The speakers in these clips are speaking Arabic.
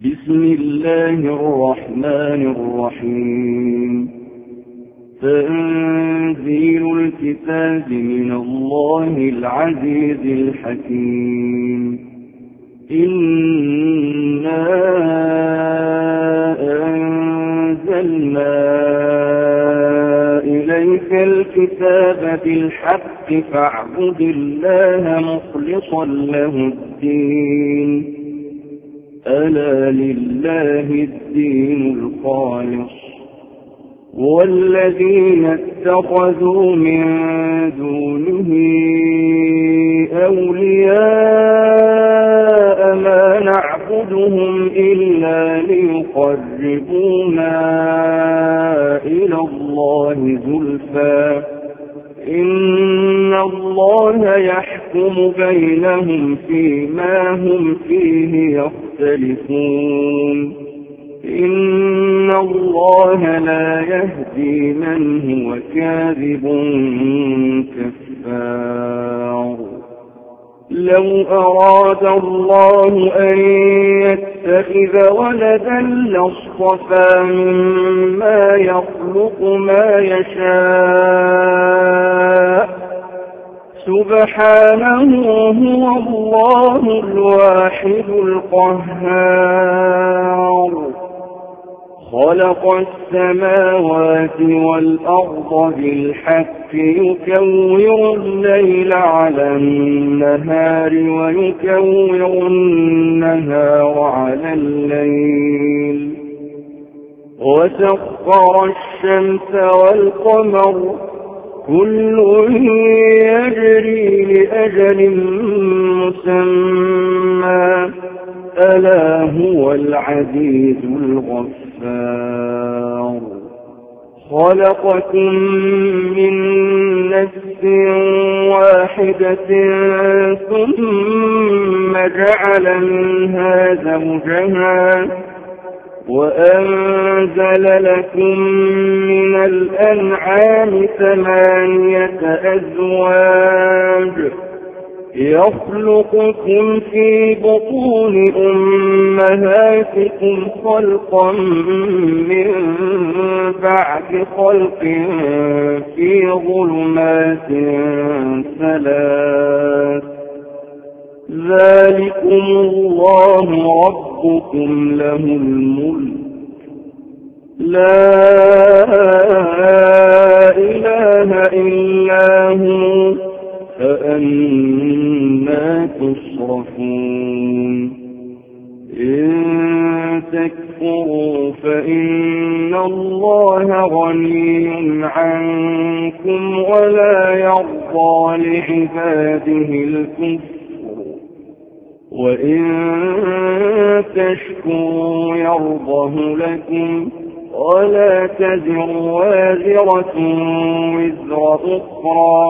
بسم الله الرحمن الرحيم. تنزيل الكتاب من الله العزيز الحكيم. إنا أنزلنا إليك الكتاب بالحق فاعبد الله مخلصا له الدين. ألا لله الدين الخالص، والذين اتخذوا من دونه أولياء ما نعبدهم إلا ليقربونا إلى الله زلفى إن الله يحكم بينهم فيما هم فيه يختلفون. إن الله لا يهدي من هو كاذب كفار. لو أراد الله أن يتخذ ولدا لاصطفى مما يخلق ما يشاء سبحانه هو الله الواحد القهار. خلق السماوات والأرض بالحق يكور الليل على النهار ويكور النهار على الليل وسخر الشمس والقمر كل يجري لأجل مسمى ألا هو العزيز الغفار. خلقكم من نفس واحدة ثم جعل منها زوجها وأنزل لكم من الأنعام 8 أزواج يخلقكم في بطون أمهاتكم خلقا من بعد خلق في ظلمات 3 ذلكم الله ربكم له الملك لا إله إلا هو فأنا تصرفون. إن تكفروا فإن الله غني عنكم ولا يرضى لعباده الكفر وإن تشكروا يرضه لكم ولا تزر وازرة وزر أخرى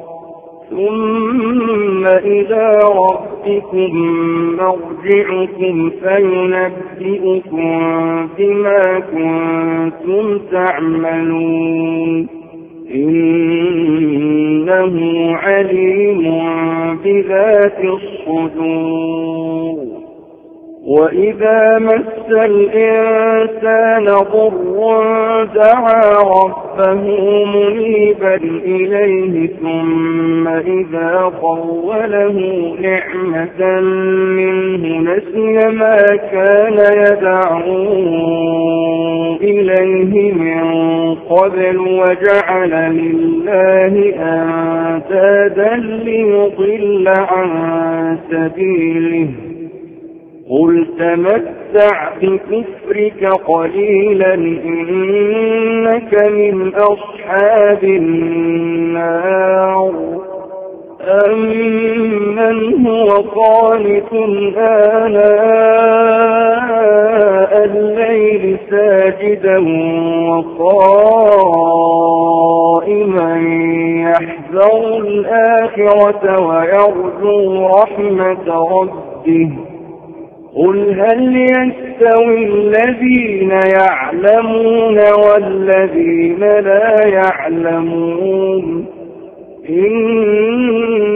ثم إلى ربكم مرجعكم فينبئكم بما كنتم تعملون. إنه عليم بذات الصدور. وإذا مس الإنسان ضر دعا ربه منيبا إليه ثم إذا خوله نعمة منه نسي ما كان يدعو إليه من قبل وجعل لله أندادا ليضل عن سبيله. قل تمتع بكفرك قليلا إنك من أصحاب النار. أمن هو قانت آناء الليل ساجدا وقائما يحذر الآخرة ويرجو رحمة ربه. قل هل يستوي الذين يعلمون والذين لا يعلمون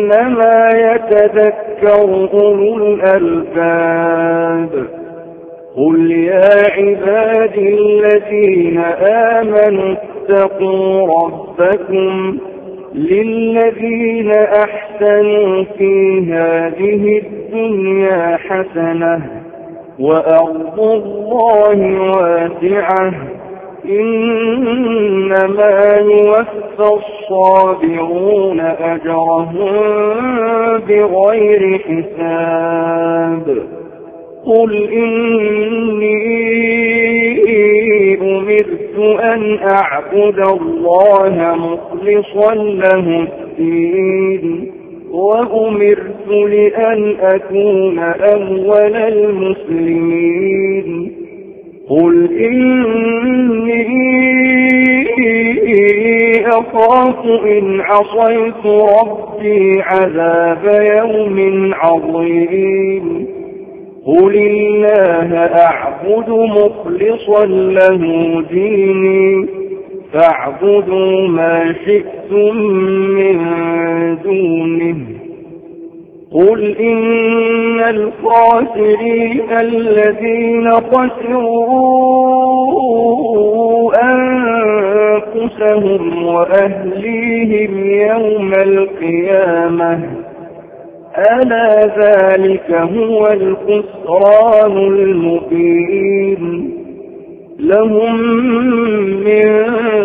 إنما يتذكر أولو الألباب. قل يا عبادي الذين آمنوا اتقوا ربكم للذين أحسنوا في هذه الدنيا حسنة وأرض الله واسعة إنما يوفى الصابرون أجرهم بغير حساب قل إني أمرت أن أعبد الله مخلصا له الدين وأمرت لأن أكون أول المسلمين قل إني أخاف إن عصيت ربي عذاب يوم عظيم قل الله أعبد مخلصا له ديني فاعبدوا ما شئتم من دونه قل إن الخاسرين الذين خسروا أنفسهم وأهليهم يوم القيامة ألا ذلك هو الخسران المبين لهم من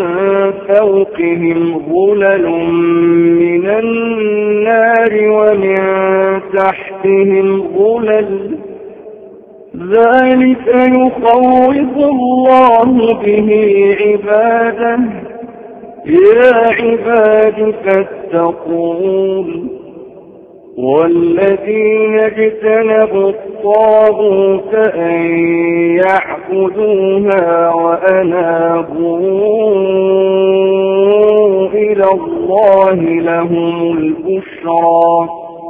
فوقهم ظلل من النار ومن تحتهم ظلل ذلك يخوف الله به عباده يا عباد فاتقون والذين اجتنبوا الطاغوت أن يعبدوها وأنابوا إلى الله لهم البشرى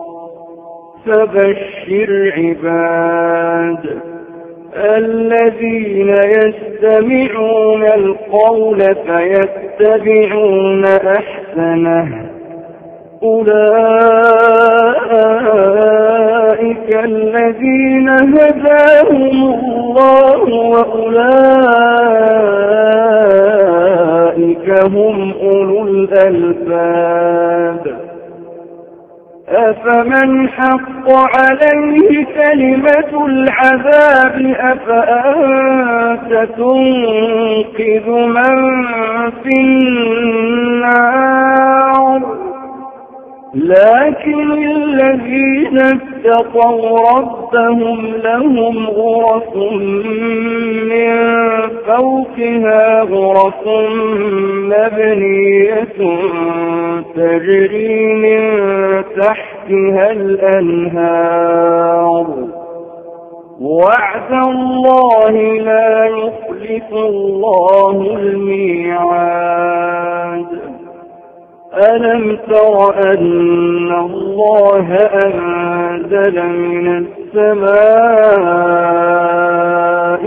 فبشر عباد الذين يستمعون القول فيتبعون أحسنه أولئك الذين هداهم الله وأولئك هم أولو الألباب أفمن حق عليه كلمة العذاب أفأنت تنقذ من في النار لكن الذين اتقوا ربهم لهم غرف من فوقها غرف مبنية تجري من تحتها الأنهار وعد الله لا يخلف الله الميعاد ألم تر أن الله أنزل من السماء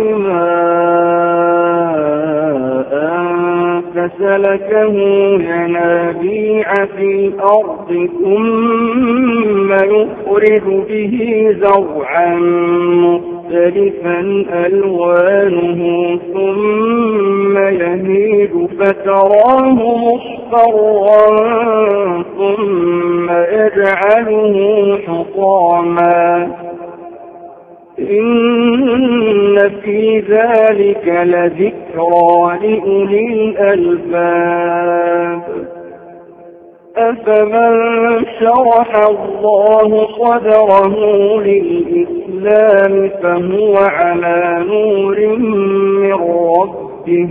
ماء فسلكه ينابيع في الأرض ثم يخرج به زرعا مختلفا ألوانه ثم يهيج فتراه مصفرا ثم يجعله حطاما إن في ذلك لذكرى لأولي الألباب أفمن شرح الله صدره للإسلام فهو على نور من ربه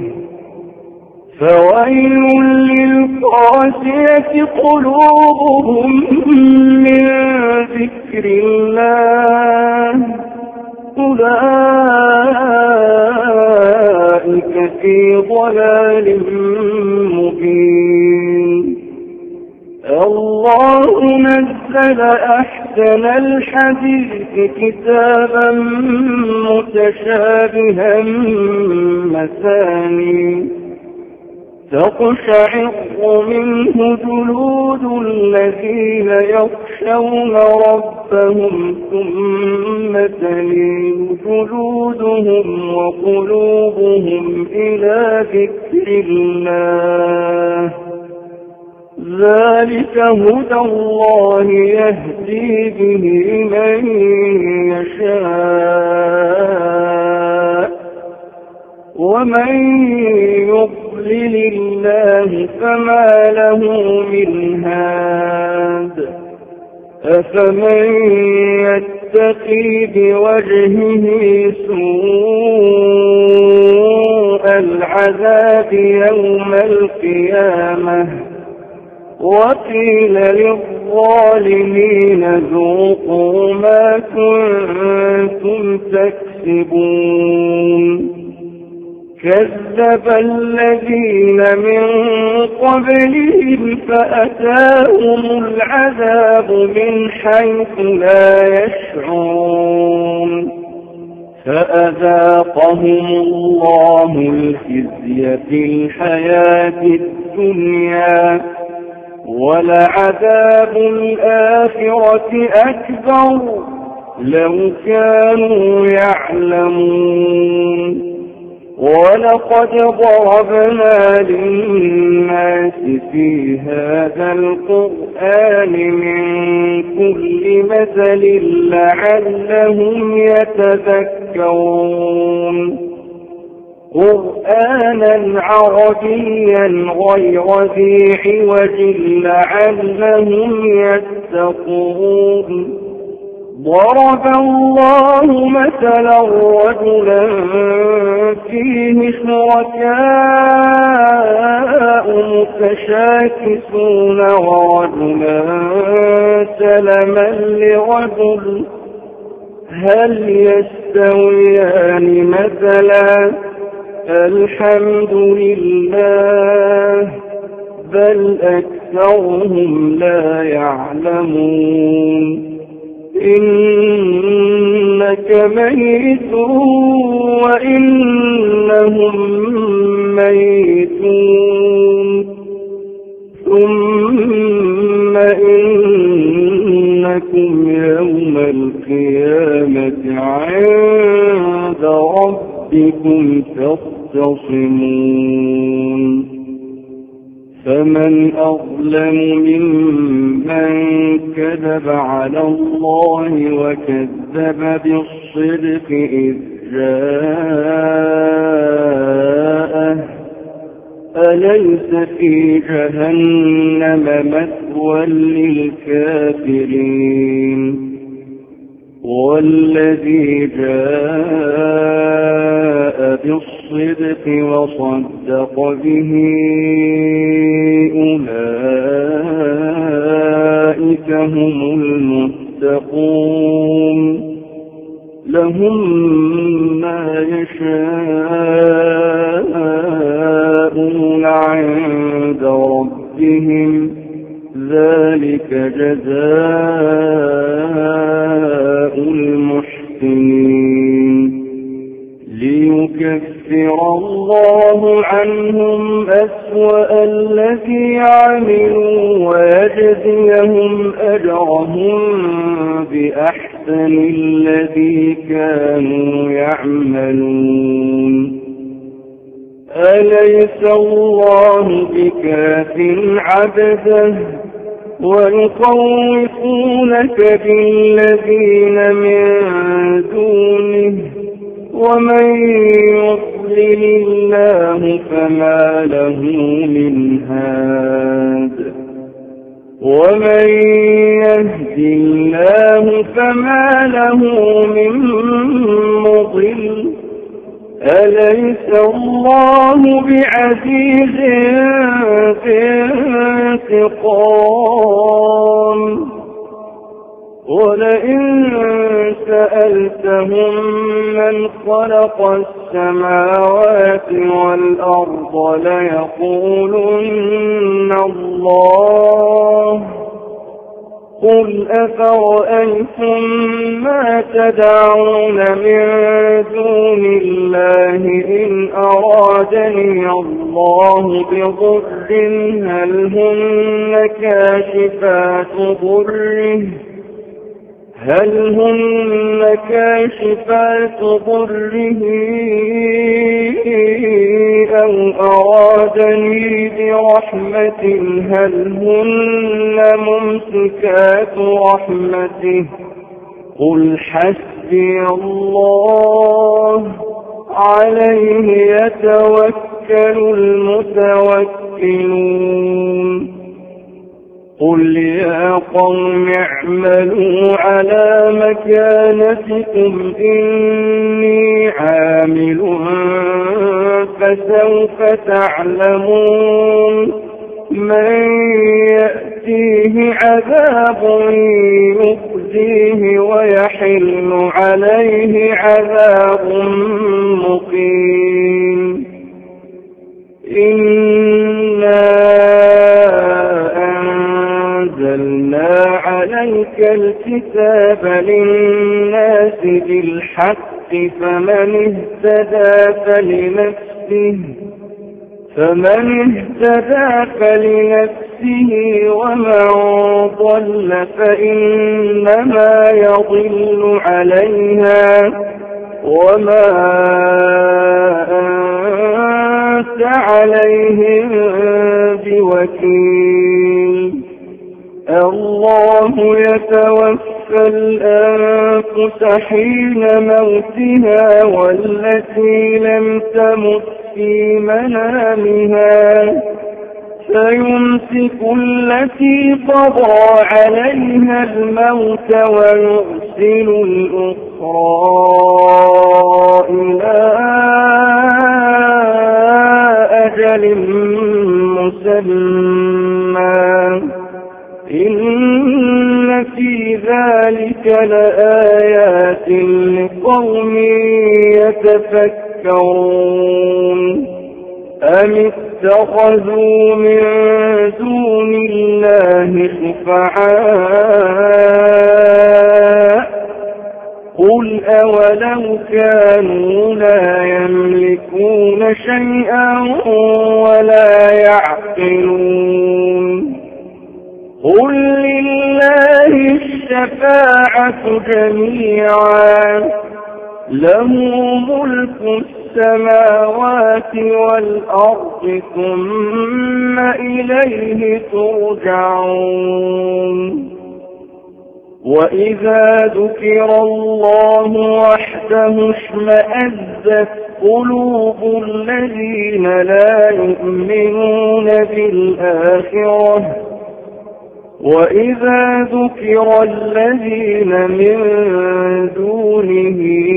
فويل للقاسية قلوبهم من ذكر الله أولئك في ضلال مبين الله نزل أحسن الحديث كتابا متشابها مثاني تقشعر منه جلود الذين يخشون ربهم أصابهم ثم تلين جلودهم وقلوبهم إلى ذكر الله ذلك هدى الله يهدي به من يشاء ومن يضلل الله فما له من هاد أفمن يتقي بوجهه سوء العذاب يوم القيامة وقيل للظالمين ذوقوا ما كنتم تكسبون كذب الذين من قبلهم فأتاهم العذاب من حيث لا يشعرون فأذاقهم الله الخزي في الحياة الدنيا ولعذاب الآخرة أكبر لو كانوا يعلمون ولقد ضربنا للناس في هذا القرآن من كل مثل لعلهم يتذكرون قرآنا عربيا غير ذي عوج لعلهم يتقون ضرب الله مثلا رجلا فيه شركاء متشاكسون ورجلا سلما لرجل هل يستويان مثلا الحمد لله بل أكثرهم لا يعلمون إنك ميت وإنهم ميتون ثم إنكم يوم القيامة عند ربكم تختصمون فمن أظلم ممن كذب على الله وكذب بالصدق إذ جاءه أليس في جهنم مثوى للكافرين والذي جاء بالصدق وصدق به أولئك هم المتقون لهم ما يشاءون عند ربهم ذلك جزاء المحسنين ليكفر الله عنهم أسوأ الذي عملوا ويجزيهم أجرهم بأحسن الذي كانوا يعملون أليس الله بكاف عبده ويخوفونك بالذين من دونه ومن يضلل الله فما له من هاد ومن يهد الله فما له من مضل أليس الله بعزيز ذي انتقام ولئن سألتهم من خلق السماوات والأرض ليقولن الله قل أفرأيتم ما تدعون من دون الله إن أرادني الله بضر هل هل هن كاشفات ضره أو أرادني برحمة هل هن ممسكات رحمته قل حسبي الله عليه يتوكل المتوكلون قل يا قوم اعملوا على مكانتكم إني عامل فسوف تعلمون من يأتيه عذاب يخزيه ويحل عليه عذاب مقيم إنا أنزلنا عليك الكتاب للناس بالحق فمن اهتدى فلنفسه ومن ضل فإنما يضل عليها وما أنت عليهم بوكيل الله يتوفى الأنفس حين موتها والتي لم تمت في منامها فيمسك التي قضى عليها الموت ويرسل الأخرى إلى أجل مسمى إن في ذلك لآيات لقوم يتفكرون أم اتخذوا من دون الله شفعاء قل أولو كانوا لا يملكون شيئا ولا يعقلون قل لله الشفاعة جميعا له ملك السماوات والأرض ثم إليه ترجعون وإذا ذكر الله وحده اشمأزت قلوب الذين لا يؤمنون بالآخرة وإذا ذكر الذين من دونه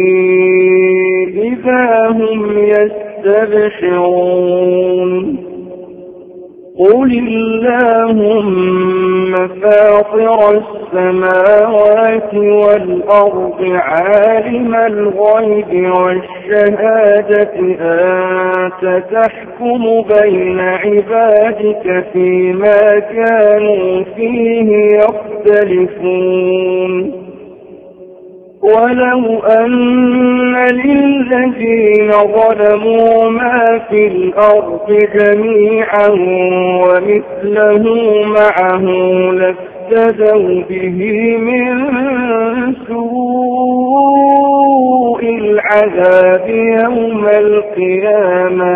إذا هم يستبشرون قل اللهم فاطر السماوات والأرض عالم الغيب والشهادة أنت تحكم بين عبادك فيما كانوا فيه يختلفون ولو أن للذين ظلموا ما في الأرض جميعا ومثله معه لافتدوا به من سوء العذاب يوم القيامة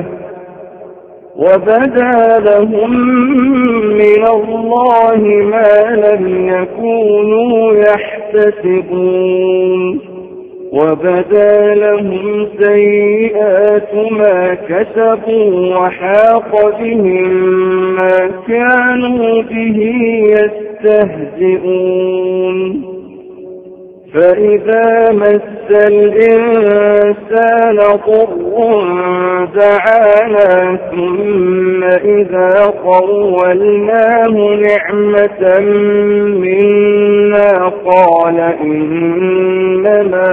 وبدا لهم من الله ما لم يكونوا يحتسبون وبدا لهم سيئات ما كسبوا وحاق بهم ما كانوا به يستهزئون فإذا مس الإنسان ضر دعانا ثم إذا خولناه نعمة منا قال إنما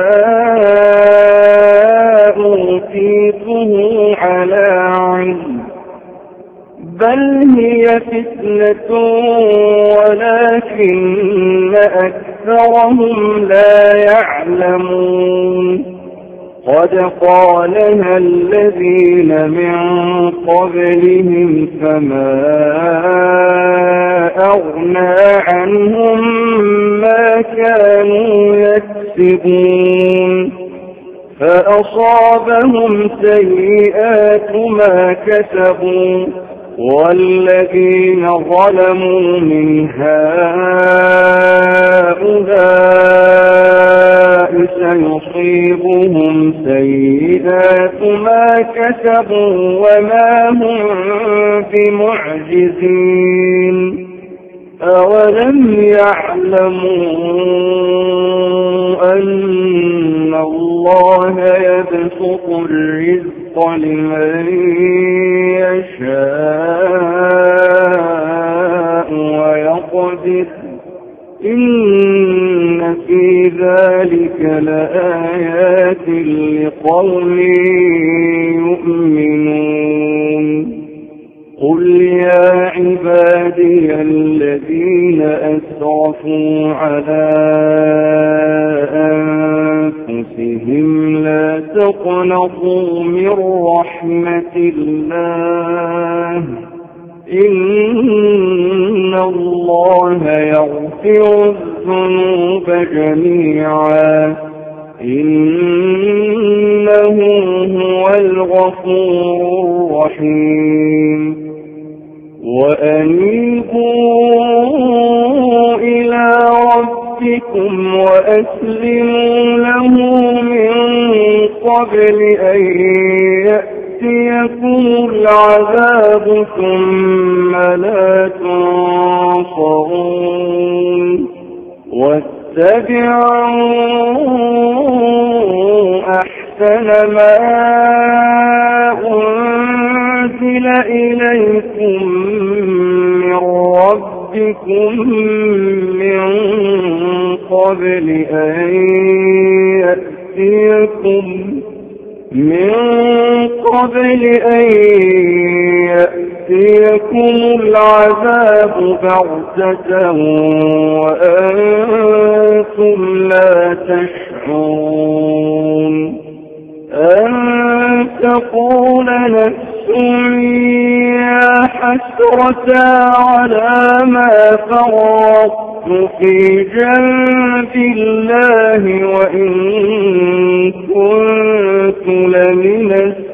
أوتيته على علم بل هي فتنة ولكن أكثرهم لا يعلمون قد قالها الذين من قبلهم فما أغنى عنهم ما كانوا يكسبون فأصابهم سيئات ما كسبوا والذين ظلموا من هؤلاء سيصيبهم سيئات ما كسبوا وما هم بمعجزين أولم يعلموا أن الله يبسط الرزق لمن يشاء ويقدر إن في ذلك لآيات لقوم يؤمنون قل يا عبادي الذين أسرفوا على أنفسهم لا تقنطوا من رحمة الله إن الله يغفر الذنوب جميعا إنه هو الغفور الرحيم وأنيبوا إلى ربكم وأسلموا له من قبل أن يأتيكم العذاب ثم لا تنصرون واتبعوا أحسن ما أنزل إليكم من ربكم من قبل أن يأتيكم العذاب بغتة وأنتم لا تشعرون أن تقول نفس يا حسرة على ما فرطت في جنب الله وإن كنت لمن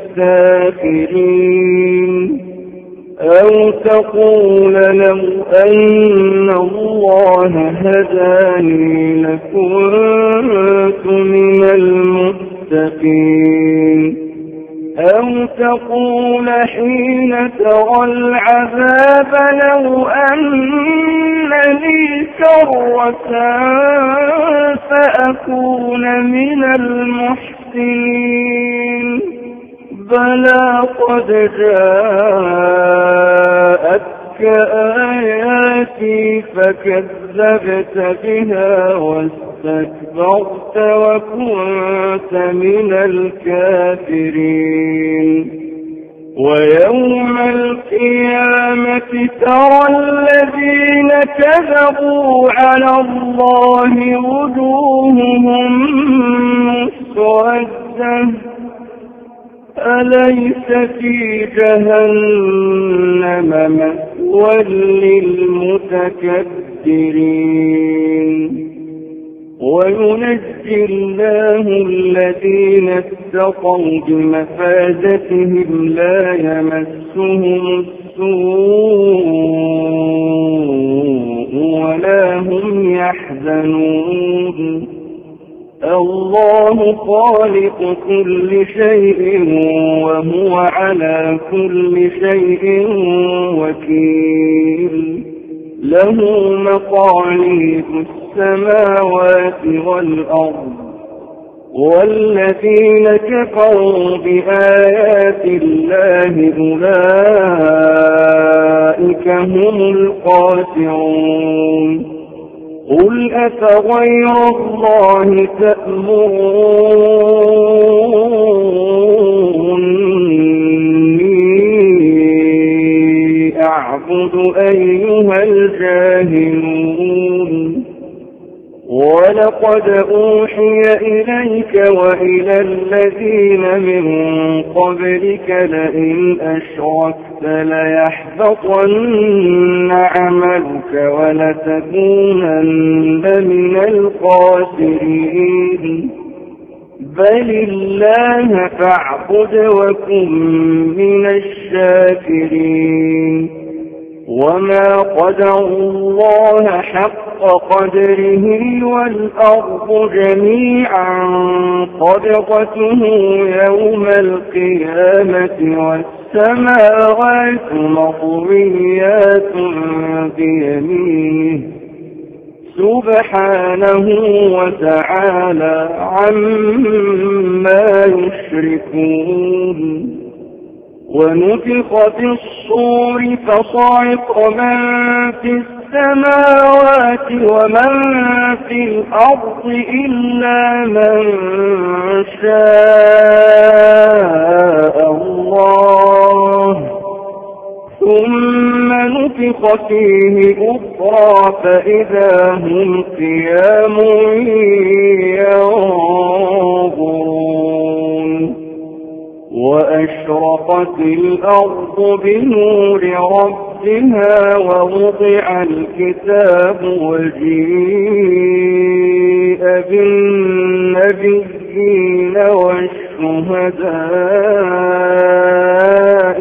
الساخرين أو تقول لو أن الله هداني لكنت من المتقين أو تقول حين ترى العذاب لو أن لي كرة فأكون من المحسنين بلى قد جاءتك آياتي فكذبت بها واستكبرت وكنت من الكافرين ويوم القيامة ترى الذين كذبوا على الله وجوههم مسودة أليس في جهنم مثوى للمتكبرين وينجي الله الذين اتقوا بمفازتهم لا يمسهم السوء ولا هم يحزنون الله خالق كل شيء وهو على كل شيء وكيل له مقاليد السماوات والأرض والذين كفروا بآيات الله أولئك هم الخاسرون قل أفغير الله تأمروني أعبد أيها الجاهلون ولقد ولقد أوحي إليك وإلى الذين من قبلك لئن أشركت ليحبطن عملك ولتكونن من الخاسرين بل الله فاعبد وكن من الشاكرين وما قدروا الله حق قدره والأرض جميعا قبضته يوم القيامة والسماوات مطويات بيمينه سبحانه وتعالى عما يشركون ونفخ في الصور فصعق من في السماوات ومن في الأرض إلا من شاء الله ثم نفخ فيه أخرى فإذا هم قيام ينظرون وأشرقت الأرض بنور ربها ووضع الكتاب وجيء بالنبيين والشهداء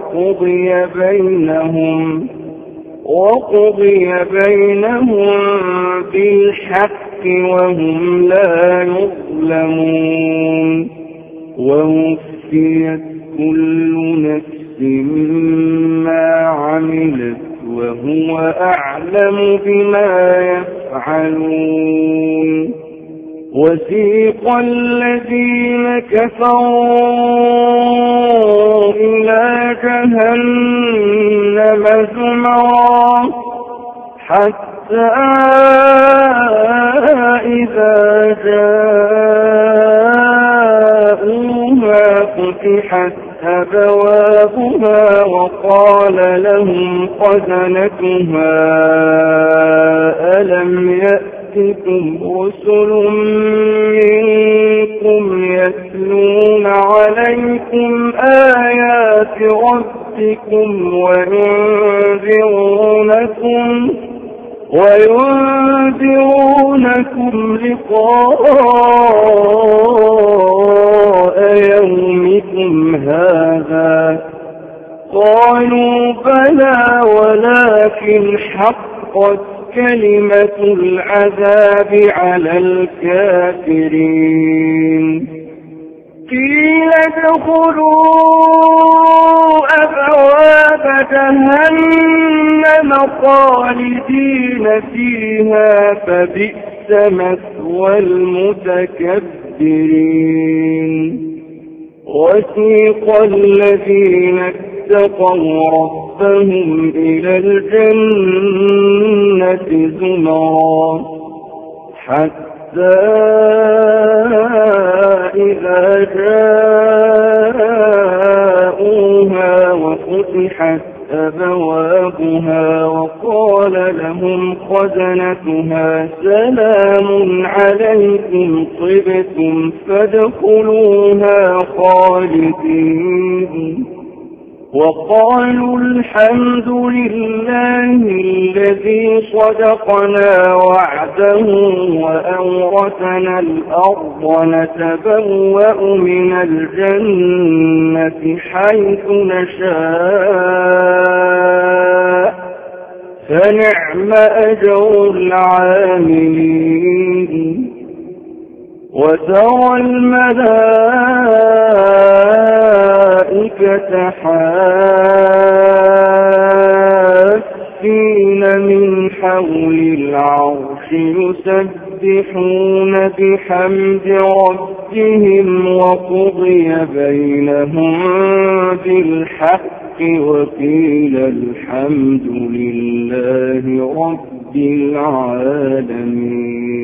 وقضي بينهم بالحق وهم لا يظلمون ووفيت كل نفس ما عملت وهو أعلم بما يفعلون وسيق الذين كفروا إلى جهنم زمرا حتى إذا جاءوها فتحت أبوابها وقال لهم خزنتها ألم يأتكم رسل منكم يتلون عليكم آيات ربكم وينذرونكم لقاء يومكم هذا قالوا بلى ولكن حقت كلمة العذاب على الكافرين قيل ادخلوا أبواب جهنم خالدين فيها فبئس مثوى المتكبرين وسيق الذين اتقوا ربهم إلى الجنة زمرا حتى إذا جاءوها وفتحت أبوابها وقال لهم خزنتها سلام عليكم طبتم فادخلوها خالدين وقالوا الحمد لله الذي صدقنا وعده وأورثنا الأرض نتبوأ من الجنة حيث نشاء فنعم أجر العاملين وترى الملائكة حافين من حول العرش يسبحون بحمد ربهم وقضي بينهم بالحق وقيل الحمد لله رب العالمين